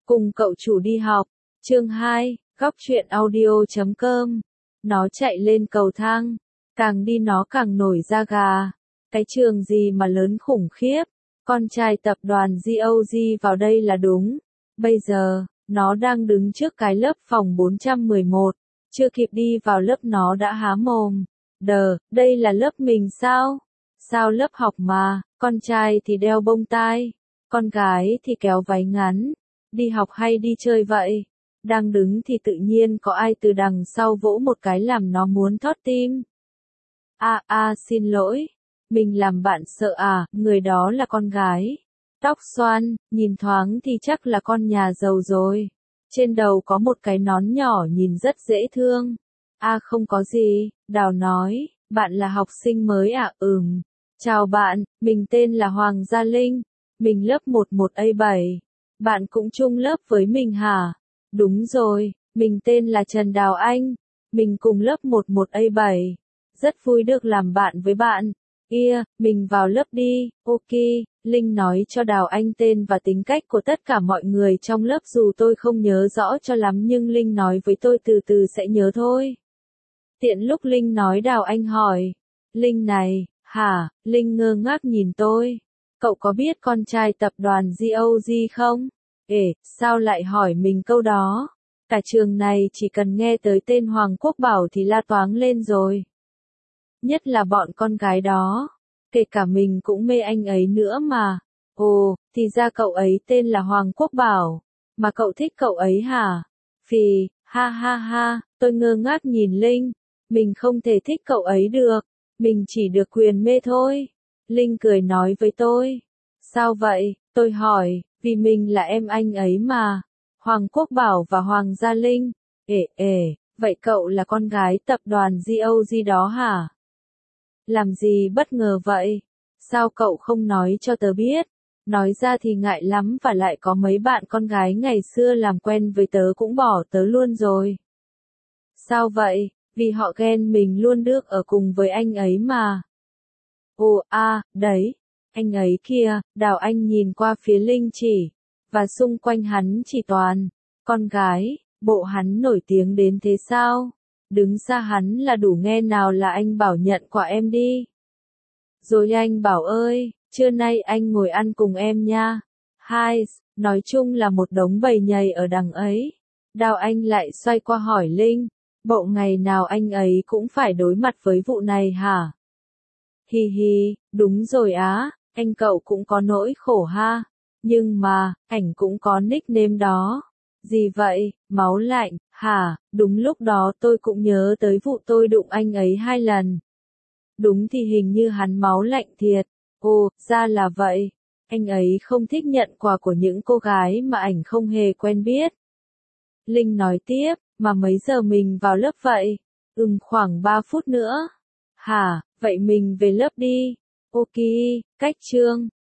Cùng cậu chủ đi học. Chương 2, góc truyện audio.com. Nó chạy lên cầu thang. Càng đi nó càng nổi da gà. Cái trường gì mà lớn khủng khiếp. Con trai tập đoàn GOG vào đây là đúng. Bây giờ, nó đang đứng trước cái lớp phòng 411. Chưa kịp đi vào lớp nó đã há mồm. Đây là lớp mình sao? Sao lớp học mà, con trai thì đeo bông tai, con gái thì kéo váy ngắn. Đi học hay đi chơi vậy? Đang đứng thì tự nhiên có ai từ đằng sau vỗ một cái làm nó muốn thót tim. Xin lỗi. Mình làm bạn sợ à, người đó là con gái. Tóc xoăn, nhìn thoáng thì chắc là con nhà giàu rồi. Trên đầu có một cái nón nhỏ nhìn rất dễ thương. Không có gì, Đào nói, bạn là học sinh mới à? Chào bạn, mình tên là Hoàng Gia Linh. Mình lớp 11A7. Bạn cũng chung lớp với mình hả? Đúng rồi, mình tên là Trần Đào Anh. Mình cùng lớp 11A7. Rất vui được làm bạn với bạn. Mình vào lớp đi. Ok, Linh nói cho Đào Anh tên và tính cách của tất cả mọi người trong lớp dù tôi không nhớ rõ cho lắm nhưng Linh nói với tôi từ từ sẽ nhớ thôi. Tiện lúc Linh nói Đào Anh hỏi. Linh này, hả? Linh ngơ ngác nhìn tôi. Cậu có biết con trai tập đoàn GOG không? Sao lại hỏi mình câu đó? Cả trường này chỉ cần nghe tới tên Hoàng Quốc Bảo thì la toáng lên rồi. Nhất là bọn con gái đó. Kể cả mình cũng mê anh ấy nữa mà. Thì ra cậu ấy tên là Hoàng Quốc Bảo. Mà cậu thích cậu ấy hả? Phì, ha, tôi ngơ ngác nhìn Linh. Mình không thể thích cậu ấy được. Mình chỉ được quyền mê thôi. Linh cười nói với tôi. Sao vậy? Tôi hỏi, vì mình là em anh ấy mà. Hoàng Quốc Bảo và Hoàng Gia Linh. Vậy cậu là con gái tập đoàn GOG đó hả? Làm gì bất ngờ vậy? Sao cậu không nói cho tớ biết? Nói ra thì ngại lắm và lại có mấy bạn con gái ngày xưa làm quen với tớ cũng bỏ tớ luôn rồi. Sao vậy? Vì họ ghen mình luôn được ở cùng với anh ấy mà. Đấy. Anh ấy kia, Đào Anh nhìn qua phía Linh chỉ. Và xung quanh hắn chỉ toàn con gái, bộ hắn nổi tiếng đến thế sao? Đứng xa hắn là đủ nghe nào là anh Bảo nhận quà em đi. Rồi anh Bảo ơi, trưa nay anh ngồi ăn cùng em nha. Nói chung là một đống bầy nhầy ở đằng ấy. Đào Anh lại xoay qua hỏi Linh. Bộ ngày nào anh ấy cũng phải đối mặt với vụ này hả? Đúng rồi á, anh cậu cũng có nỗi khổ ha. Nhưng mà, ảnh cũng có nickname đó. Gì vậy, máu lạnh, hả? Đúng lúc đó tôi cũng nhớ tới vụ tôi đụng anh ấy 2 lần. Đúng thì hình như hắn máu lạnh thiệt. Ra là vậy. Anh ấy không thích nhận quà của những cô gái mà ảnh không hề quen biết. Linh nói tiếp, mà mấy giờ mình vào lớp vậy? Khoảng 3 phút nữa. Hả, vậy mình về lớp đi. Ok, cách chương.